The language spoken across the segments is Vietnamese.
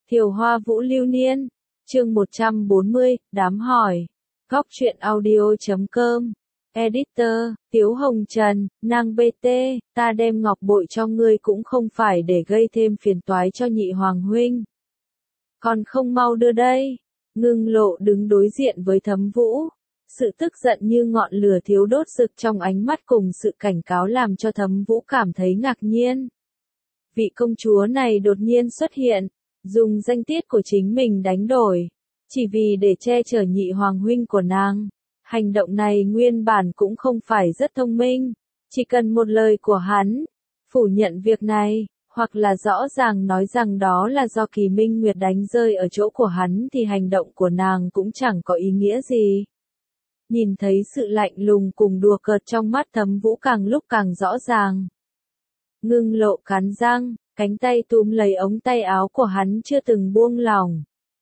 Thiều Hoa Vũ Lưu Niên, chương 140, đám hỏi. Góc truyện audio.com. Editor, Tiếu Hồng Trần, nàng BT, ta đem ngọc bội cho ngươi cũng không phải để gây thêm phiền toái cho nhị hoàng huynh. Còn không mau đưa đây. Ngưng Lộ đứng đối diện với Thấm Vũ. Sự tức giận như ngọn lửa thiếu đốt rực trong ánh mắt cùng sự cảnh cáo làm cho Thấm Vũ cảm thấy ngạc nhiên. Vị công chúa này đột nhiên xuất hiện, dùng danh tiết của chính mình đánh đổi, chỉ vì để che chở nhị hoàng huynh của nàng. Hành động này nguyên bản cũng không phải rất thông minh, chỉ cần một lời của hắn, phủ nhận việc này, hoặc là rõ ràng nói rằng đó là do Kỳ Minh Nguyệt đánh rơi ở chỗ của hắn thì hành động của nàng cũng chẳng có ý nghĩa gì. Nhìn thấy sự lạnh lùng cùng đùa cợt trong mắt Thấm Vũ càng lúc càng rõ ràng. Ngưng Lộ cắn răng, cánh tay túm lấy ống tay áo của hắn chưa từng buông lỏng.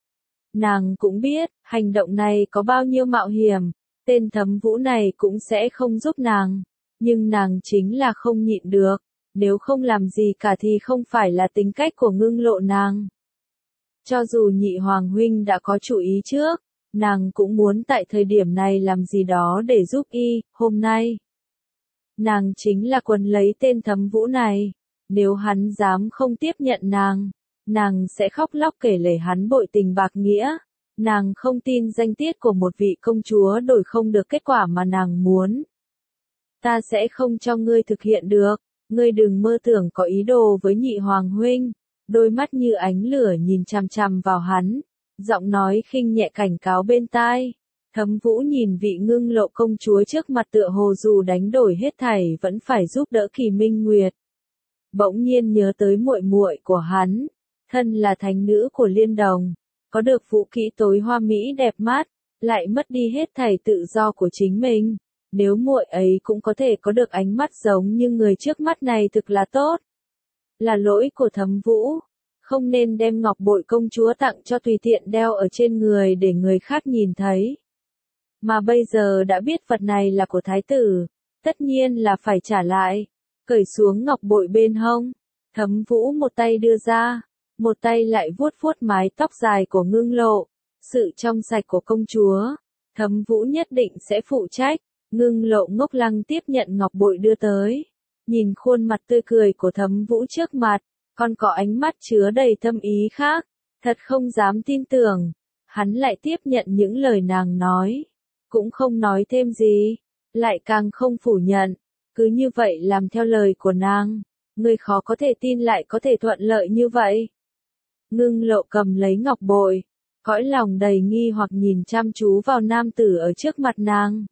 Nàng cũng biết, hành động này có bao nhiêu mạo hiểm, tên Thấm Vũ này cũng sẽ không giúp nàng, nhưng nàng chính là không nhịn được, nếu không làm gì cả thì không phải là tính cách của Ngưng Lộ nàng. Cho dù nhị hoàng huynh đã có chủ ý trước, nàng cũng muốn tại thời điểm này làm gì đó để giúp y, hôm nay. Nàng chính là quần lấy tên Thấm Vũ này, nếu hắn dám không tiếp nhận nàng sẽ khóc lóc kể lể hắn bội tình bạc nghĩa. Nàng không tin danh tiết của một vị công chúa đổi không được kết quả mà nàng muốn. Ta sẽ không cho ngươi thực hiện được, ngươi đừng mơ tưởng có ý đồ với nhị hoàng huynh. Đôi mắt như ánh lửa nhìn chằm chằm vào hắn, giọng nói khinh nhẹ cảnh cáo bên tai. Thấm Vũ nhìn vị Ngưng Lộ công chúa trước mặt tựa hồ dù đánh đổi hết thảy vẫn phải giúp đỡ Kỳ Minh Nguyệt. Bỗng nhiên nhớ tới muội muội của hắn, thân là thánh nữ của Liên Đồng, có được vũ kỹ tối hoa mỹ đẹp mắt, lại mất đi hết thảy tự do của chính mình. Nếu muội ấy cũng có thể có được ánh mắt giống như người trước mắt này thực là tốt. Là lỗi của Thấm Vũ, không nên đem ngọc bội công chúa tặng cho tùy tiện đeo ở trên người để người khác nhìn thấy. Mà bây giờ đã biết vật này là của thái tử, tất nhiên là phải trả lại. Cởi xuống ngọc bội bên hông, Thấm Vũ một tay đưa ra, một tay lại vuốt vuốt mái tóc dài của Ngưng Lộ. Sự trong sạch của công chúa, Thấm Vũ nhất định sẽ phụ trách. Ngưng Lộ ngốc lăng tiếp nhận ngọc bội đưa tới. Nhìn khuôn mặt tươi cười của Thấm Vũ trước mặt, còn có ánh mắt chứa đầy thâm ý khác. Thật không dám tin tưởng, hắn lại tiếp nhận những lời nàng nói. Cũng không nói thêm gì, lại càng không phủ nhận. Cứ như vậy làm theo lời của nàng, người khó có thể tin lại có thể thuận lợi như vậy. Ngưng Lộ cầm lấy ngọc bội, cõi lòng đầy nghi hoặc nhìn chăm chú vào nam tử ở trước mặt nàng.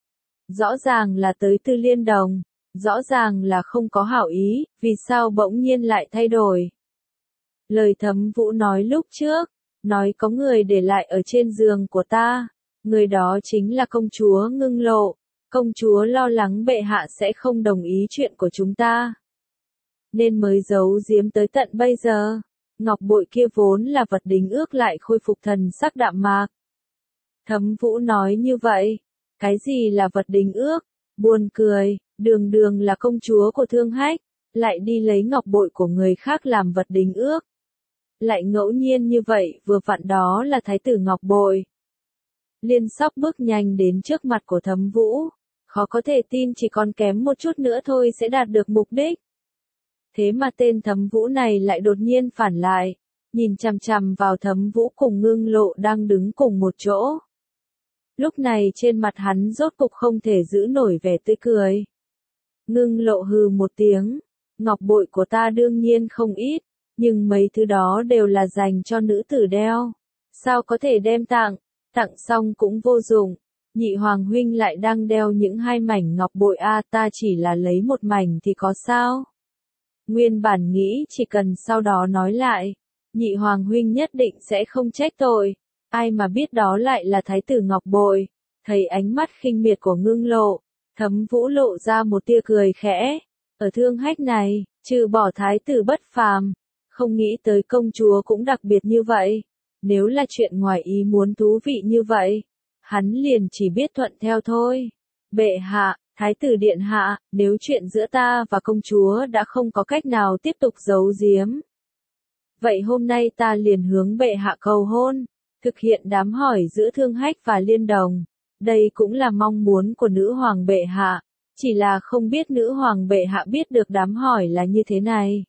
Rõ ràng là tới từ Liên Đồng, rõ ràng là không có hảo ý, vì sao bỗng nhiên lại thay đổi. Lời Thấm Vũ nói lúc trước, nói có người để lại ở trên giường của ta, người đó chính là công chúa Ngưng Lộ. Công chúa lo lắng bệ hạ sẽ không đồng ý chuyện của chúng ta, nên mới giấu giếm tới tận bây giờ. Ngọc bội kia vốn là vật đính ước lại khôi phục thần sắc đạm mạc. Thấm Vũ nói như vậy, cái gì là vật đính ước? Buồn cười, đường đường là công chúa của Thương Hách, lại đi lấy ngọc bội của người khác làm vật đính ước. Lại ngẫu nhiên như vậy vừa vặn đó là thái tử ngọc bội. Liên Sóc bước nhanh đến trước mặt của Thấm Vũ. Khó có thể tin chỉ còn kém một chút nữa thôi sẽ đạt được mục đích. Thế mà tên Thấm Vũ này lại đột nhiên phản lại, nhìn chằm chằm vào Thấm Vũ cùng Ngưng Lộ đang đứng cùng một chỗ. Lúc này trên mặt hắn rốt cục không thể giữ nổi vẻ tươi cười. Ngưng Lộ hừ một tiếng, ngọc bội của ta đương nhiên không ít, nhưng mấy thứ đó đều là dành cho nữ tử đeo. Sao có thể đem tặng xong cũng vô dụng. Nhị hoàng huynh lại đang đeo những hai mảnh ngọc bội ta chỉ là lấy một mảnh thì có sao? Nguyên bản nghĩ chỉ cần sau đó nói lại, nhị hoàng huynh nhất định sẽ không trách tội, ai mà biết đó lại là thái tử ngọc bội. Thấy ánh mắt khinh miệt của Ngưng Lộ, Thấm Vũ lộ ra một tia cười khẽ. Ở Thương Hách này, trừ bỏ thái tử bất phàm, không nghĩ tới công chúa cũng đặc biệt như vậy. Nếu là chuyện ngoài ý muốn thú vị như vậy, hắn liền chỉ biết thuận theo thôi. Bệ hạ, thái tử điện hạ, nếu chuyện giữa ta và công chúa đã không có cách nào tiếp tục giấu giếm, Vậy hôm nay ta liền hướng bệ hạ cầu hôn, thực hiện đám hỏi giữa Thương Hách và Liên Đồng. Đây cũng là mong muốn của nữ hoàng bệ hạ, chỉ là không biết nữ hoàng bệ hạ biết được đám hỏi là như thế này.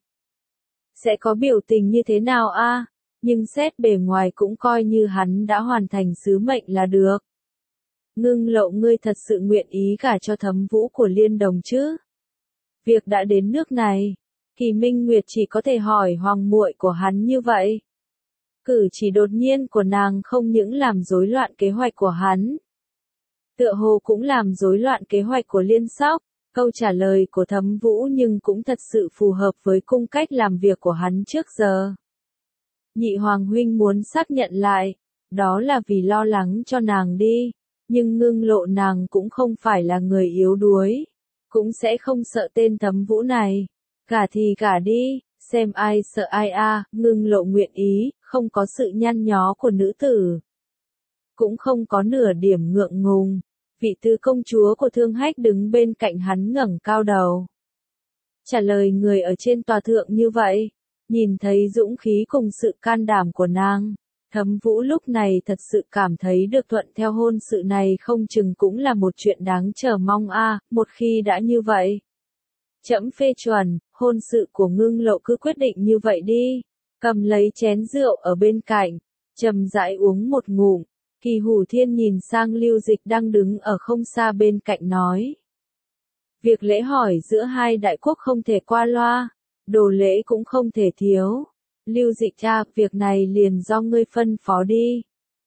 Sẽ có biểu tình như thế nào a? Nhưng xét bề ngoài cũng coi như hắn đã hoàn thành sứ mệnh là được. Ngưng Lộ, ngươi thật sự nguyện ý gả cho Thấm Vũ của Liên Đồng chứ? Việc đã đến nước này, Kỳ Minh Nguyệt chỉ có thể hỏi hoàng muội của hắn như vậy. Cử chỉ đột nhiên của nàng không những làm rối loạn kế hoạch của hắn, tựa hồ cũng làm rối loạn kế hoạch của Liên Sóc. Câu trả lời của Thấm Vũ nhưng cũng thật sự phù hợp với cung cách làm việc của hắn trước giờ. Nhị hoàng huynh muốn xác nhận lại, đó là vì lo lắng cho nàng đi, nhưng Ngưng Lộ nàng cũng không phải là người yếu đuối, cũng sẽ không sợ tên Thấm Vũ này. Gả thì gả đi, xem ai sợ ai a. Ngưng Lộ nguyện ý, không có sự nhăn nhó của nữ tử, cũng không có nửa điểm ngượng ngùng. Vị tứ công chúa của Thương Hách đứng bên cạnh hắn ngẩng cao đầu, trả lời người ở trên tòa thượng như vậy. Nhìn thấy dũng khí cùng sự can đảm của nàng, Thấm Vũ lúc này thật sự cảm thấy được thuận theo hôn sự này không chừng cũng là một chuyện đáng chờ mong a. Một khi đã như vậy, trẫm phê chuẩn, hôn sự của Ngưng Lộ cứ quyết định như vậy đi. Cầm lấy chén rượu ở bên cạnh, chậm rãi uống một ngụm. Kỳ Hủ Thiên nhìn sang Lưu Dịch đang đứng ở không xa bên cạnh nói. Việc lễ hỏi giữa hai đại quốc không thể qua loa, đồ lễ cũng không thể thiếu. Lưu Dịch cha, việc này liền do ngươi phân phó đi.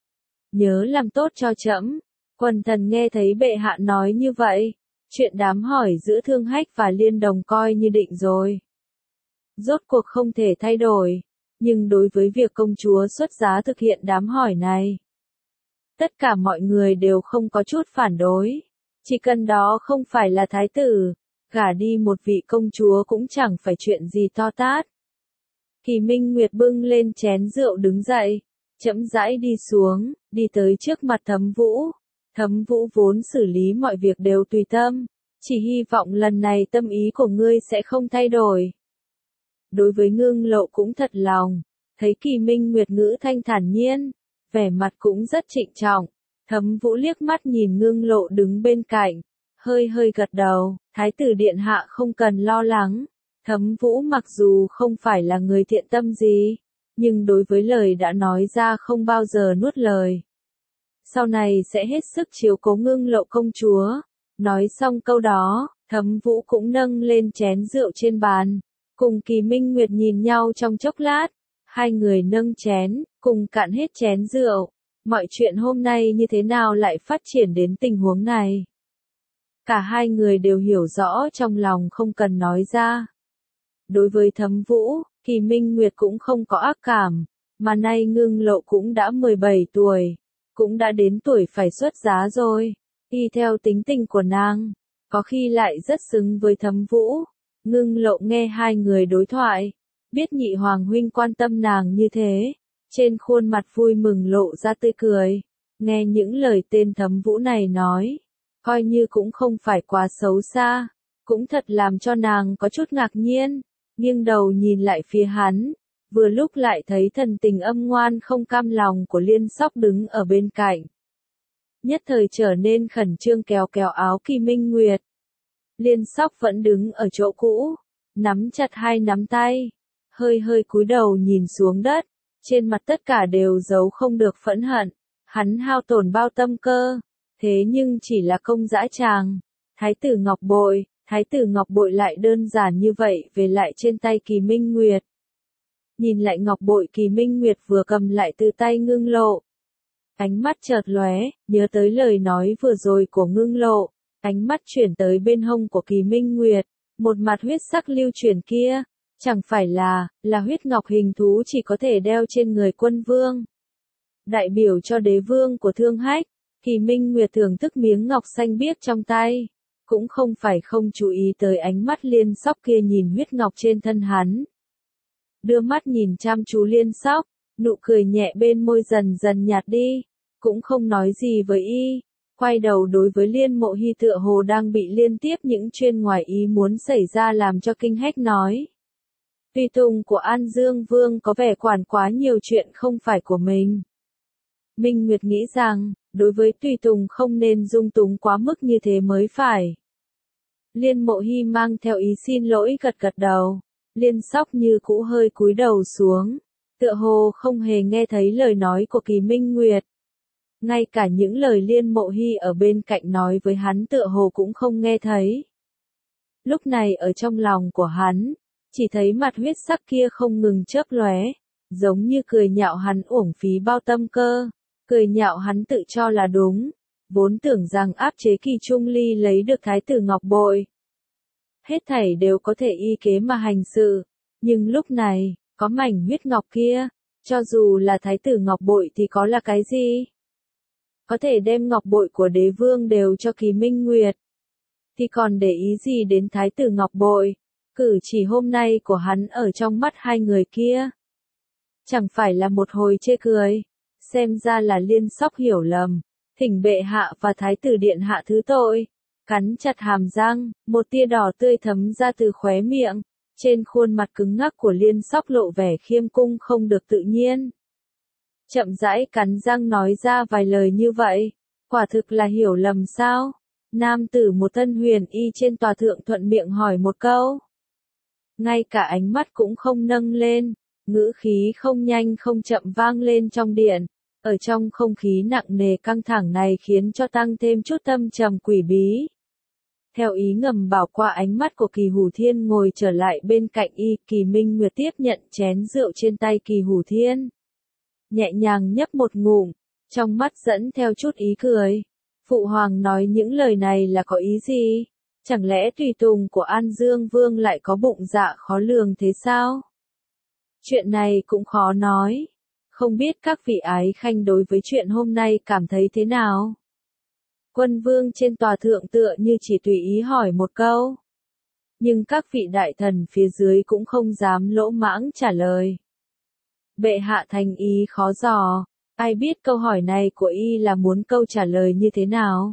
Nhớ làm tốt cho trẫm. Quần thần nghe thấy bệ hạ nói như vậy, chuyện đám hỏi giữa Thương Hách và Liên Đồng coi như định rồi. Rốt cuộc không thể thay đổi, nhưng đối với việc công chúa xuất giá thực hiện đám hỏi này, tất cả mọi người đều không có chút phản đối. Chỉ cần đó không phải là thái tử, gả đi một vị công chúa cũng chẳng phải chuyện gì to tát. Kỳ Minh Nguyệt bưng lên chén rượu đứng dậy, chậm rãi đi xuống, đi tới trước mặt Thấm Vũ. Thấm Vũ vốn xử lý mọi việc đều tùy tâm, chỉ hy vọng lần này tâm ý của ngươi sẽ không thay đổi. Đối với Ngưng Lộ cũng thật lòng, thấy Kỳ Minh Nguyệt ngữ thanh thản nhiên, vẻ mặt cũng rất trịnh trọng. Thấm Vũ liếc mắt nhìn Ngưng Lộ đứng bên cạnh, hơi hơi gật đầu. Thái tử điện hạ không cần lo lắng. Thấm Vũ mặc dù không phải là người thiện tâm gì, nhưng đối với lời đã nói ra không bao giờ nuốt lời. Sau này sẽ hết sức chiếu cố Ngưng Lộ công chúa. Nói xong câu đó, Thấm Vũ cũng nâng lên chén rượu trên bàn, cùng Kỳ Minh Nguyệt nhìn nhau trong chốc lát. Hai người nâng chén, cùng cạn hết chén rượu. Mọi chuyện hôm nay như thế nào lại phát triển đến tình huống này? Cả hai người đều hiểu rõ trong lòng không cần nói ra. Đối với Thấm Vũ, Kỳ Minh Nguyệt cũng không có ác cảm, mà nay Ngưng Lộ cũng đã 17 tuổi, cũng đã đến tuổi phải xuất giá rồi. Y theo tính tình của nàng, có khi lại rất xứng với Thấm Vũ. Ngưng Lộ nghe hai người đối thoại, biết nhị hoàng huynh quan tâm nàng như thế, trên khuôn mặt vui mừng lộ ra tươi cười. Nghe những lời tên Thấm Vũ này nói, coi như cũng không phải quá xấu xa, cũng thật làm cho nàng có chút ngạc nhiên. Nghiêng đầu nhìn lại phía hắn, vừa lúc lại thấy thần tình âm ngoan không cam lòng của Liên Sóc đứng ở bên cạnh. Nhất thời trở nên khẩn trương kéo kéo áo Kỳ Minh Nguyệt. Liên Sóc vẫn đứng ở chỗ cũ, nắm chặt hai nắm tay, hơi hơi cúi đầu nhìn xuống đất, trên mặt tất cả đều giấu không được phẫn hận. Hắn hao tổn bao tâm cơ, thế nhưng chỉ là công dã tràng. Thái tử Ngọc Bội lại đơn giản như vậy về lại trên tay Kỳ Minh Nguyệt. Nhìn lại ngọc bội Kỳ Minh Nguyệt vừa cầm lại từ tay Ngưng Lộ. Ánh mắt chợt lóe, nhớ tới lời nói vừa rồi của Ngưng Lộ. Ánh mắt chuyển tới bên hông của Kỳ Minh Nguyệt. Một mặt huyết sắc lưu chuyển kia, chẳng phải là huyết ngọc hình thú chỉ có thể đeo trên người quân vương. Đại biểu cho đế vương của Thương Hách, Kỳ Minh Nguyệt thưởng thức miếng ngọc xanh biếc trong tay. Cũng không phải không chú ý tới ánh mắt Liên Sóc kia nhìn huyết ngọc trên thân hắn. Đưa mắt nhìn chăm chú Liên Sóc, nụ cười nhẹ bên môi dần dần nhạt đi, cũng không nói gì với y. Quay đầu đối với Liên Mộ Hy tựa hồ đang bị liên tiếp những chuyện ngoài ý muốn xảy ra làm cho kinh hách nói. Tùy tùng của An Dương Vương có vẻ quản quá nhiều chuyện không phải của mình. Minh Nguyệt nghĩ rằng, đối với tùy tùng không nên dung túng quá mức như thế mới phải. Liên Mộ Hy mang theo ý xin lỗi gật gật đầu. Liên Sóc như cũ hơi cúi đầu xuống, tựa hồ không hề nghe thấy lời nói của Kỳ Minh Nguyệt. Ngay cả những lời Liên Mộ Hy ở bên cạnh nói với hắn tựa hồ cũng không nghe thấy. Lúc này ở trong lòng của hắn, chỉ thấy mặt huyết sắc kia không ngừng chớp lóe, giống như cười nhạo hắn uổng phí bao tâm cơ, cười nhạo hắn tự cho là đúng, vốn tưởng rằng áp chế Kỳ Trung Ly lấy được Thái tử Ngọc Bội. Hết thảy đều có thể y kế mà hành sự, nhưng lúc này, có mảnh huyết ngọc kia, cho dù là Thái tử Ngọc Bội thì có là cái gì? Có thể đem Ngọc Bội của đế vương đều cho Kỳ Minh Nguyệt, thì còn để ý gì đến Thái tử Ngọc Bội? Cử chỉ hôm nay của hắn ở trong mắt hai người kia, chẳng phải là một hồi chê cười, xem ra là Liên Sóc hiểu lầm, thỉnh bệ hạ và Thái tử điện hạ thứ tội. Cắn chặt hàm răng, một tia đỏ tươi thấm ra từ khóe miệng, trên khuôn mặt cứng ngắc của Liên Sóc lộ vẻ khiêm cung không được tự nhiên. Chậm rãi cắn răng nói ra vài lời như vậy, quả thực là hiểu lầm sao? Nam tử một thân huyền y trên tòa thượng thuận miệng hỏi một câu. Ngay cả ánh mắt cũng không nâng lên, ngữ khí không nhanh không chậm vang lên trong điện. Ở trong không khí nặng nề căng thẳng này khiến cho tăng thêm chút tâm trầm quỷ bí. Theo ý ngầm bảo qua ánh mắt của Kỳ Hủ Thiên ngồi trở lại bên cạnh y, Kỳ Minh Nguyệt tiếp nhận chén rượu trên tay Kỳ Hủ Thiên. Nhẹ nhàng nhấp một ngụm, trong mắt dẫn theo chút ý cười. Phụ hoàng nói những lời này là có ý gì? Chẳng lẽ tùy tùng của An Dương Vương lại có bụng dạ khó lường thế sao? Chuyện này cũng khó nói. Không biết các vị ái khanh đối với chuyện hôm nay cảm thấy thế nào? Quân vương trên tòa thượng tựa như chỉ tùy ý hỏi một câu. Nhưng các vị đại thần phía dưới cũng không dám lỗ mãng trả lời. Bệ hạ thành ý khó dò, ai biết câu hỏi này của y là muốn câu trả lời như thế nào?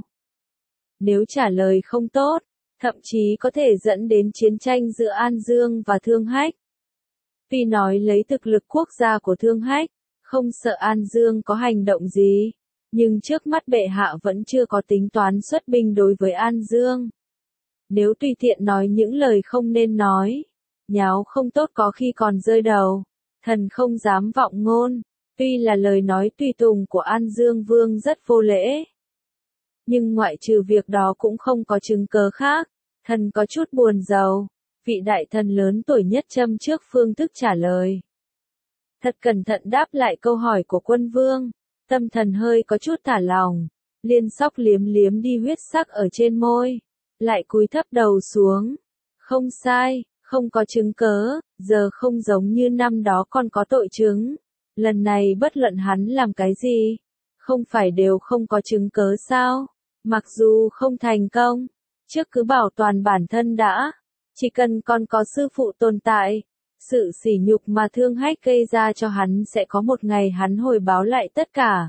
Nếu trả lời không tốt, thậm chí có thể dẫn đến chiến tranh giữa An Dương và Thương Hách. Tuy nói lấy thực lực quốc gia của Thương Hách, không sợ An Dương có hành động gì, nhưng trước mắt bệ hạ vẫn chưa có tính toán xuất binh đối với An Dương. Nếu tùy tiện nói những lời không nên nói, nháo không tốt có khi còn rơi đầu, thần không dám vọng ngôn, tuy là lời nói tùy tùng của An Dương Vương rất vô lễ. Nhưng ngoại trừ việc đó cũng không có chứng cớ khác, thần có chút buồn rầu, vị đại thần lớn tuổi nhất châm trước phương thức trả lời. Thật cẩn thận đáp lại câu hỏi của quân vương, tâm thần hơi có chút thả lòng, Liên Sóc liếm liếm đi huyết sắc ở trên môi, lại cúi thấp đầu xuống. Không sai, không có chứng cớ, giờ không giống như năm đó còn có tội chứng. Lần này bất luận hắn làm cái gì, không phải đều không có chứng cớ sao? Mặc dù không thành công, trước cứ bảo toàn bản thân đã, chỉ cần còn có sư phụ tồn tại, sự sỉ nhục mà Thương Hách gây ra cho hắn sẽ có một ngày hắn hồi báo lại tất cả.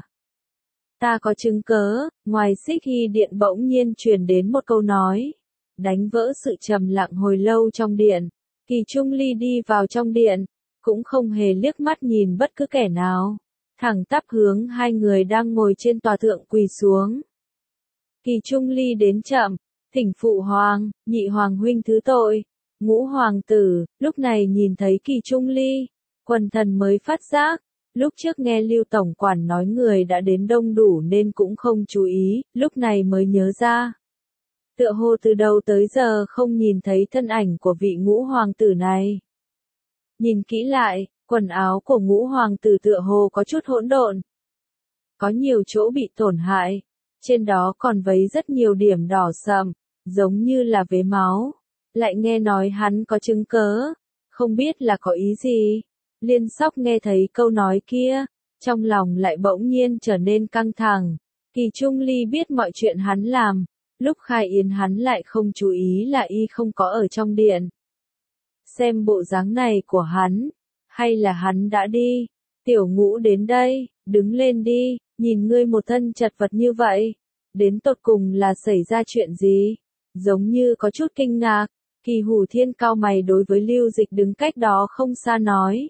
Ta có chứng cớ, ngoài Xích Hy điện bỗng nhiên truyền đến một câu nói, đánh vỡ sự trầm lặng hồi lâu trong điện. Kỳ Trung Ly đi vào trong điện, cũng không hề liếc mắt nhìn bất cứ kẻ nào, thẳng tắp hướng hai người đang ngồi trên tòa thượng quỳ xuống. Kỳ Trung Ly đến chậm, thỉnh phụ hoàng, nhị hoàng huynh thứ tội. Ngũ hoàng tử, lúc này nhìn thấy Kỳ Trung Ly, quần thần mới phát giác, lúc trước nghe Lưu Tổng Quản nói người đã đến đông đủ nên cũng không chú ý, lúc này mới nhớ ra. Tựa hồ từ đầu tới giờ không nhìn thấy thân ảnh của vị ngũ hoàng tử này. Nhìn kỹ lại, quần áo của ngũ hoàng tử tựa hồ có chút hỗn độn. Có nhiều chỗ bị tổn hại, trên đó còn vấy rất nhiều điểm đỏ sậm, giống như là vế máu. Lại nghe nói hắn có chứng cớ, không biết là có ý gì. Liên Sóc nghe thấy câu nói kia, trong lòng lại bỗng nhiên trở nên căng thẳng. Kỳ Trung Ly biết mọi chuyện hắn làm, lúc khai yến hắn lại không chú ý là y không có ở trong điện. Xem bộ dáng này của hắn, hay là hắn đã đi? Tiểu Ngũ đến đây, đứng lên đi, nhìn ngươi một thân chật vật như vậy, đến tột cùng là xảy ra chuyện gì? Giống như có chút kinh ngạc. Kỳ Hủ Thiên cau mày đối với Lưu Dịch đứng cách đó không xa nói.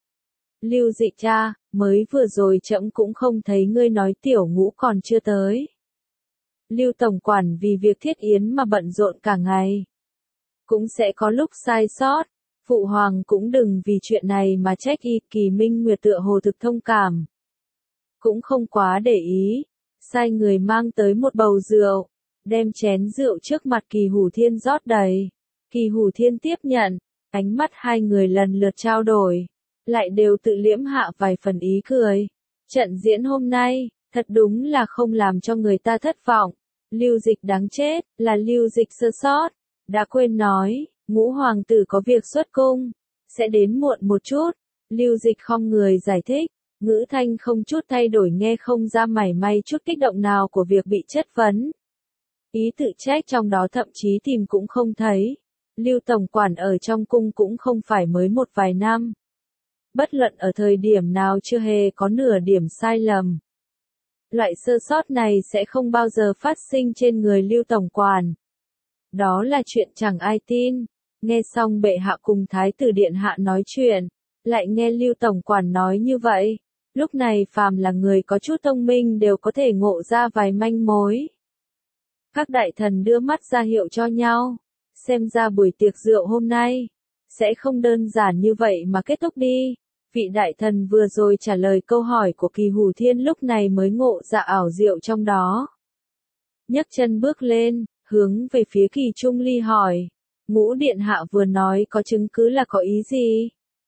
Lưu Dịch cha, mới vừa rồi trẫm cũng không thấy ngươi nói Tiểu Ngũ còn chưa tới. Lưu tổng quản vì việc thiết yến mà bận rộn cả ngày. Cũng sẽ có lúc sai sót, Phụ Hoàng cũng đừng vì chuyện này mà trách y. Kỳ Minh Nguyệt tựa hồ thực thông cảm. Cũng không quá để ý, sai người mang tới một bầu rượu, đem chén rượu trước mặt Kỳ Hủ Thiên rót đầy. Kỳ Hủ Thiên tiếp nhận, ánh mắt hai người lần lượt trao đổi, lại đều tự liễm hạ vài phần ý cười. Trận diễn hôm nay, thật đúng là không làm cho người ta thất vọng. Lưu Dịch đáng chết, là Lưu Dịch sơ sót, đã quên nói, Ngũ hoàng tử có việc xuất cung, sẽ đến muộn một chút. Lưu Dịch khom người giải thích, ngữ thanh không chút thay đổi, nghe không ra mảy may chút kích động nào của việc bị chất vấn. Ý tự trách trong đó thậm chí tìm cũng không thấy. Lưu tổng quản ở trong cung cũng không phải mới một vài năm. Bất luận ở thời điểm nào chưa hề có nửa điểm sai lầm. Loại sơ sót này sẽ không bao giờ phát sinh trên người Lưu tổng quản. Đó là chuyện chẳng ai tin. Nghe xong bệ hạ cùng thái tử điện hạ nói chuyện, lại nghe Lưu tổng quản nói như vậy. Lúc này phàm là người có chút thông minh đều có thể ngộ ra vài manh mối. Các đại thần đưa mắt ra hiệu cho nhau. Xem ra buổi tiệc rượu hôm nay sẽ không đơn giản như vậy mà kết thúc đi. Vị đại thần vừa rồi trả lời câu hỏi của Kỳ Hủ Thiên lúc này mới ngộ ra ảo diệu trong đó. Nhấc chân bước lên, hướng về phía Kỳ Trung Ly hỏi. Ngũ điện hạ vừa nói có chứng cứ là có ý gì?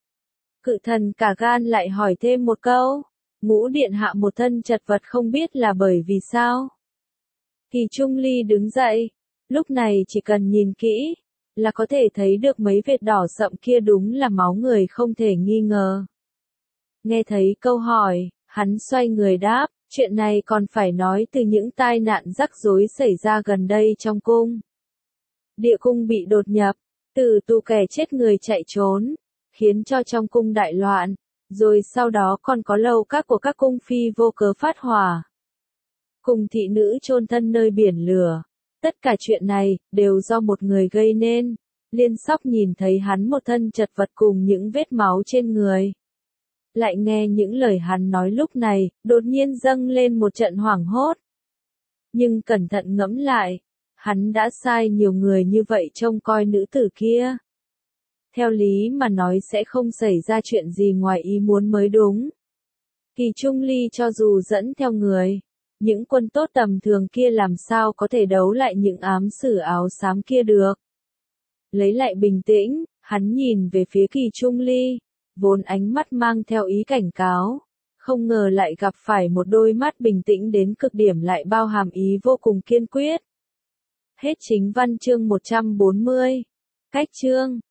Cự thần cả gan lại hỏi thêm một câu. Ngũ điện hạ một thân chật vật không biết là bởi vì sao? Kỳ Trung Ly đứng dậy. Lúc này chỉ cần nhìn kỹ, là có thể thấy được mấy vệt đỏ sậm kia đúng là máu người không thể nghi ngờ. Nghe thấy câu hỏi, hắn xoay người đáp, chuyện này còn phải nói từ những tai nạn rắc rối xảy ra gần đây trong cung. Địa cung bị đột nhập, từ tù kẻ chết người chạy trốn, khiến cho trong cung đại loạn, rồi sau đó còn có lầu các của các cung phi vô cớ phát hỏa. Cùng thị nữ chôn thân nơi biển lửa. Tất cả chuyện này, đều do một người gây nên. Liên Sóc nhìn thấy hắn một thân chật vật cùng những vết máu trên người. Lại nghe những lời hắn nói lúc này, đột nhiên dâng lên một trận hoảng hốt. Nhưng cẩn thận ngẫm lại, hắn đã sai nhiều người như vậy trông coi nữ tử kia. Theo lý mà nói sẽ không xảy ra chuyện gì ngoài ý muốn mới đúng. Kỳ Trung Ly cho dù dẫn theo người, những quân tốt tầm thường kia làm sao có thể đấu lại những ám sử áo xám kia được. Lấy lại bình tĩnh, hắn nhìn về phía Kỳ Trung Ly, vốn ánh mắt mang theo ý cảnh cáo, không ngờ lại gặp phải một đôi mắt bình tĩnh đến cực điểm lại bao hàm ý vô cùng kiên quyết. Hết chính văn chương 140. Cách chương